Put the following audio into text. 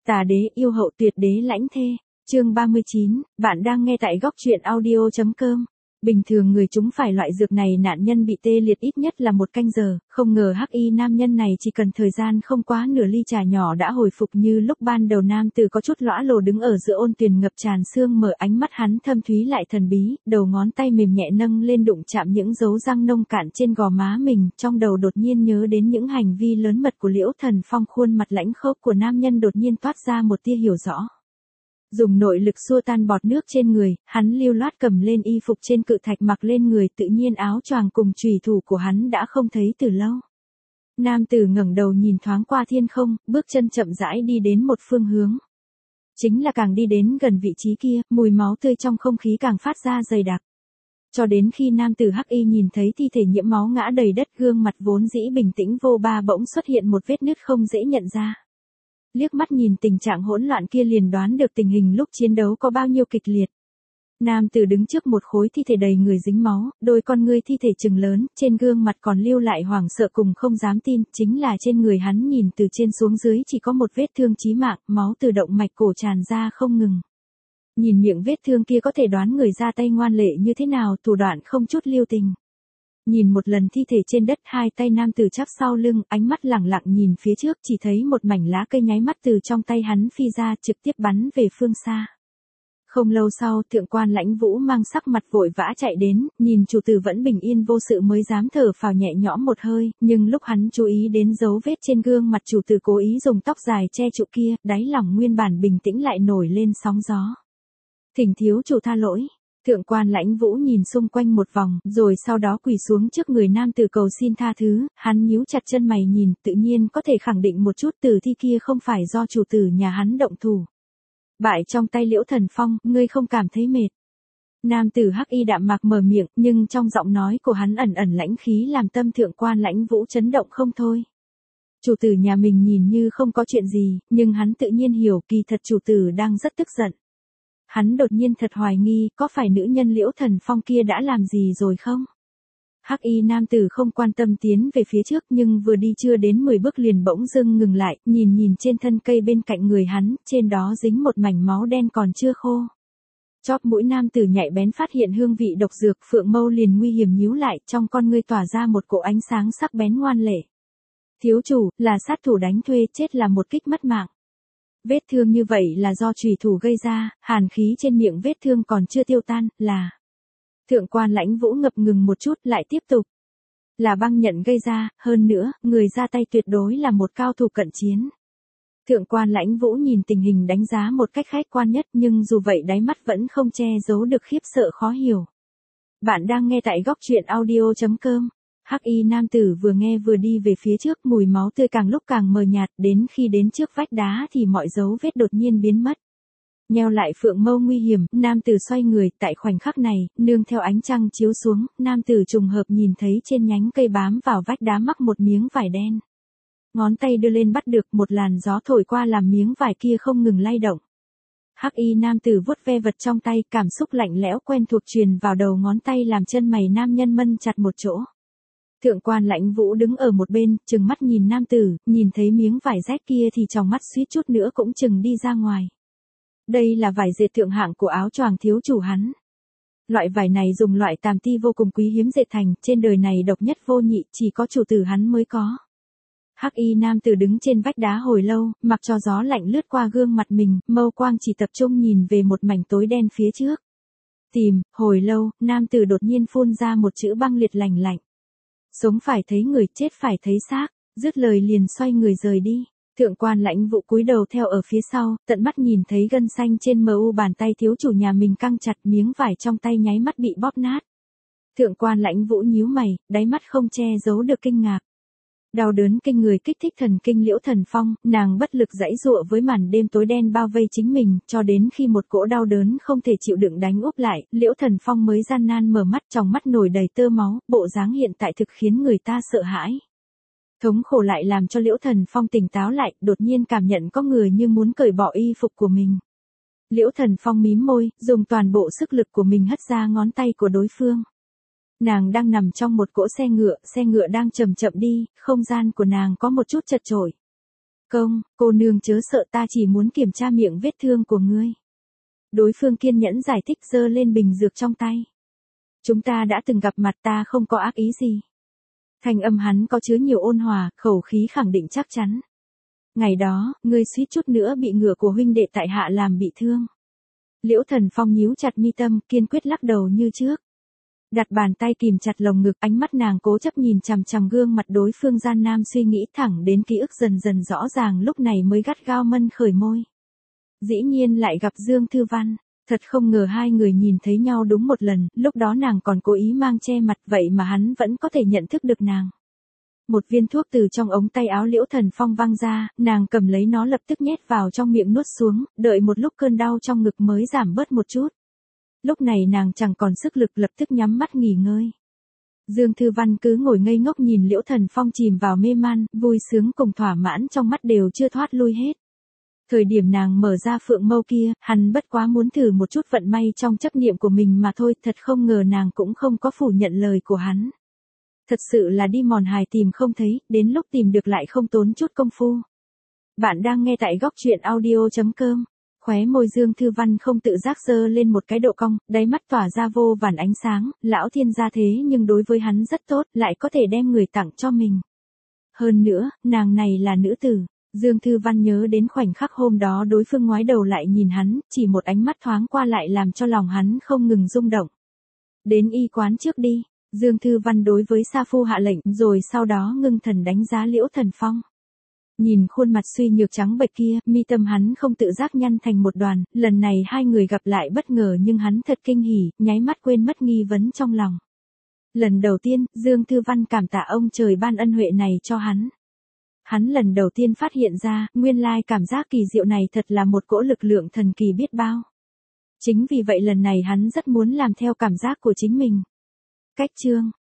Tà đế yêu hậu tuyệt đế lãnh thê. Chương 39, bạn đang nghe tại góc truyện audio.com. Bình thường người chúng phải loại dược này nạn nhân bị tê liệt ít nhất là 1 canh giờ, không ngờ hắc y nam nhân này chỉ cần thời gian không quá nửa ly trà nhỏ đã hồi phục như lúc ban đầu. Nam tử có chút lõa lồ đứng ở giữa ôn tuyền ngập tràn sương mờ, ánh mắt hắn thâm thúy lại thần bí, đầu ngón tay mềm nhẹ nâng lên đụng chạm những dấu răng nông cạn trên gò má mình, trong đầu đột nhiên nhớ đến những hành vi lớn mật của Liễu Thần Phong. Khuôn mặt lãnh khốc của nam nhân đột nhiên toát ra một tia hiểu rõ. Dùng nội lực xua tan bọt nước trên người, hắn lưu loát cầm lên y phục trên cự thạch mặc lên người, tự nhiên áo choàng cùng chùy thủ của hắn đã không thấy từ lâu. Nam tử ngẩng đầu nhìn thoáng qua thiên không, bước chân chậm rãi đi đến một phương hướng. Chính là càng đi đến gần vị trí kia, mùi máu tươi trong không khí càng phát ra dày đặc. Cho đến khi nam tử hắc y nhìn thấy thi thể nhiễm máu ngã đầy đất, gương mặt vốn dĩ bình tĩnh vô ba bỗng xuất hiện một vết nứt không dễ nhận ra. Liếc mắt nhìn tình trạng hỗn loạn kia liền đoán được tình hình lúc chiến đấu có bao nhiêu kịch liệt. Nam tử đứng trước một khối thi thể đầy người dính máu, đôi con ngươi thi thể trừng lớn, trên gương mặt còn lưu lại hoảng sợ cùng không dám tin, chính là trên người hắn nhìn từ trên xuống dưới chỉ có một vết thương chí mạng, máu từ động mạch cổ tràn ra không ngừng. Nhìn miệng vết thương kia có thể đoán người ra tay ngoan lệ như thế nào, thủ đoạn không chút lưu tình. Nhìn một lần thi thể trên đất, hai tay nam tử chắp sau lưng, ánh mắt lẳng lặng nhìn phía trước, chỉ thấy một mảnh lá cây nháy mắt từ trong tay hắn phi ra, trực tiếp bắn về phương xa. Không lâu sau, thượng quan Lãnh Vũ mang sắc mặt vội vã chạy đến, nhìn chủ tử vẫn bình yên vô sự mới dám thở phào nhẹ nhõm một hơi, nhưng lúc hắn chú ý đến dấu vết trên gương mặt chủ tử cố ý dùng tóc dài che trụ kia, đáy lòng nguyên bản bình tĩnh lại nổi lên sóng gió. Thỉnh thiếu chủ tha lỗi. Thượng quan Lãnh Vũ nhìn xung quanh một vòng, rồi sau đó quỳ xuống trước người nam tử cầu xin tha thứ, hắn nhíu chặt chân mày nhìn, tự nhiên có thể khẳng định một chút tử thi kia không phải do chủ tử nhà hắn động thủ. Bại trong tay Liễu Thần Phong, ngươi không cảm thấy mệt. Nam tử hắc y đạm mạc mở miệng, nhưng trong giọng nói của hắn ẩn ẩn lãnh khí làm tâm thượng quan Lãnh Vũ chấn động không thôi. Chủ tử nhà mình nhìn như không có chuyện gì, nhưng hắn tự nhiên hiểu kỳ thật chủ tử đang rất tức giận. Hắn đột nhiên thật hoài nghi, có phải nữ nhân Liễu Thần Phong kia đã làm gì rồi không? Hắc y nam tử không quan tâm tiến về phía trước, nhưng vừa đi chưa đến 10 bước liền bỗng dưng ngừng lại, nhìn trên thân cây bên cạnh người hắn, trên đó dính một mảnh máu đen còn chưa khô. Chóp mũi nam tử nhạy bén phát hiện hương vị độc dược, phượng mâu liền nguy hiểm nhíu lại, trong con ngươi tỏa ra một cỗ ánh sáng sắc bén ngoan lệ. Thiếu chủ, là sát thủ đánh thuê, chết là một kích mất mạng. Vết thương như vậy là do chủy thủ gây ra, hàn khí trên miệng vết thương còn chưa tiêu tan, là... Thượng quan Lãnh Vũ ngập ngừng một chút lại tiếp tục. Là băng nhận gây ra, hơn nữa, người ra tay tuyệt đối là một cao thủ cận chiến. Thượng quan Lãnh Vũ nhìn tình hình đánh giá một cách khách quan nhất, nhưng dù vậy đáy mắt vẫn không che giấu được khiếp sợ khó hiểu. Bạn đang nghe tại góc truyện audio.com. Hắc y nam tử vừa nghe vừa đi về phía trước, mùi máu tươi càng lúc càng mờ nhạt, đến khi đến trước vách đá thì mọi dấu vết đột nhiên biến mất. Nheo lại phượng mâu nguy hiểm, nam tử xoay người, tại khoảnh khắc này, nương theo ánh trăng chiếu xuống, nam tử trùng hợp nhìn thấy trên nhánh cây bám vào vách đá mắc một miếng vải đen. Ngón tay đưa lên bắt được, một làn gió thổi qua làm miếng vải kia không ngừng lay động. Hắc y nam tử vuốt ve vật trong tay, cảm xúc lạnh lẽo quen thuộc truyền vào đầu ngón tay làm chân mày nam nhân mân chặt một chỗ. Thượng quan Lãnh Vũ đứng ở một bên, trừng mắt nhìn nam tử, nhìn thấy miếng vải rách kia thì trong mắt suýt chút nữa cũng chừng đi ra ngoài. Đây là vải dệt thượng hạng của áo choàng thiếu chủ hắn. Loại vải này dùng loại tàm ti vô cùng quý hiếm dệt thành, trên đời này độc nhất vô nhị, chỉ có chủ tử hắn mới có. Hắc y nam tử đứng trên vách đá hồi lâu, mặc cho gió lạnh lướt qua gương mặt mình, mâu quang chỉ tập trung nhìn về một mảnh tối đen phía trước. Tìm, hồi lâu, nam tử đột nhiên phun ra một chữ băng liệt lạnh lạnh. Sống phải thấy người, chết phải thấy xác, dứt lời liền xoay người rời đi. Thượng quan Lãnh Vũ cúi đầu theo ở phía sau, tận mắt nhìn thấy gân xanh trên mu bàn tay thiếu chủ nhà mình căng chặt, miếng vải trong tay nháy mắt bị bóp nát. Thượng quan Lãnh Vũ nhíu mày, đáy mắt không che giấu được kinh ngạc. Đau đớn kinh người kích thích thần kinh Liễu Thần Phong, nàng bất lực giãy giụa với màn đêm tối đen bao vây chính mình, cho đến khi một cỗ đau đớn không thể chịu đựng đánh úp lại, Liễu Thần Phong mới gian nan mở mắt, trong mắt nổi đầy tơ máu, bộ dáng hiện tại thực khiến người ta sợ hãi. Thống khổ lại làm cho Liễu Thần Phong tỉnh táo lại, đột nhiên cảm nhận có người như muốn cởi bỏ y phục của mình. Liễu Thần Phong mím môi, dùng toàn bộ sức lực của mình hất ra ngón tay của đối phương. Nàng đang nằm trong một cỗ xe ngựa đang chậm chậm đi, không gian của nàng có một chút chật chội. Công, cô nương chớ sợ, ta chỉ muốn kiểm tra miệng vết thương của ngươi. Đối phương kiên nhẫn giải thích, giơ lên bình dược trong tay. Chúng ta đã từng gặp mặt, ta không có ác ý gì. Thanh âm hắn có chứa nhiều ôn hòa, khẩu khí khẳng định chắc chắn. Ngày đó, ngươi suýt chút nữa bị ngựa của huynh đệ tại hạ làm bị thương. Liễu Thần Phong nhíu chặt mi tâm, kiên quyết lắc đầu như trước. Đặt bàn tay kìm chặt lồng ngực, ánh mắt nàng cố chấp nhìn chằm chằm gương mặt đối phương, gian nam suy nghĩ thẳng đến ký ức dần dần rõ ràng, lúc này mới gắt gao mân khởi môi. Dĩ nhiên lại gặp Dương Thư Văn, thật không ngờ hai người nhìn thấy nhau đúng một lần, lúc đó nàng còn cố ý mang che mặt, vậy mà hắn vẫn có thể nhận thức được nàng. Một viên thuốc từ trong ống tay áo Liễu Thần Phong văng ra, nàng cầm lấy nó lập tức nhét vào trong miệng nuốt xuống, đợi một lúc cơn đau trong ngực mới giảm bớt một chút. Lúc này nàng chẳng còn sức lực, lập tức nhắm mắt nghỉ ngơi. Dương Thư Văn cứ ngồi ngây ngốc nhìn Liễu Thần Phong chìm vào mê man, vui sướng cùng thỏa mãn trong mắt đều chưa thoát lui hết. Thời điểm nàng mở ra phượng mâu kia, hắn bất quá muốn thử một chút vận may trong chấp niệm của mình mà thôi, thật không ngờ nàng cũng không có phủ nhận lời của hắn. Thật sự là đi mòn hài tìm không thấy, đến lúc tìm được lại không tốn chút công phu. Bạn đang nghe tại góc truyện audio.com. Khóe môi Dương Thư Văn không tự giác giơ lên một cái độ cong, đáy mắt tỏa ra vô vàn ánh sáng, lão thiên gia thế nhưng đối với hắn rất tốt, lại có thể đem người tặng cho mình. Hơn nữa, nàng này là nữ tử. Dương Thư Văn nhớ đến khoảnh khắc hôm đó đối phương ngoái đầu lại nhìn hắn, chỉ một ánh mắt thoáng qua lại làm cho lòng hắn không ngừng rung động. Đến y quán trước đi, Dương Thư Văn đối với Sa Phu hạ lệnh, rồi sau đó ngưng thần đánh giá Liễu Thần Phong. Nhìn khuôn mặt suy nhược trắng bệch kia, mi tâm hắn không tự giác nhăn thành một đoàn, lần này hai người gặp lại bất ngờ nhưng hắn thật kinh hỉ, nháy mắt quên mất nghi vấn trong lòng. Lần đầu tiên, Dương Thư Văn cảm tạ ông trời ban ân huệ này cho hắn. Hắn lần đầu tiên phát hiện ra, nguyên lai cảm giác kỳ diệu này thật là một cỗ lực lượng thần kỳ biết bao. Chính vì vậy lần này hắn rất muốn làm theo cảm giác của chính mình. Cách chương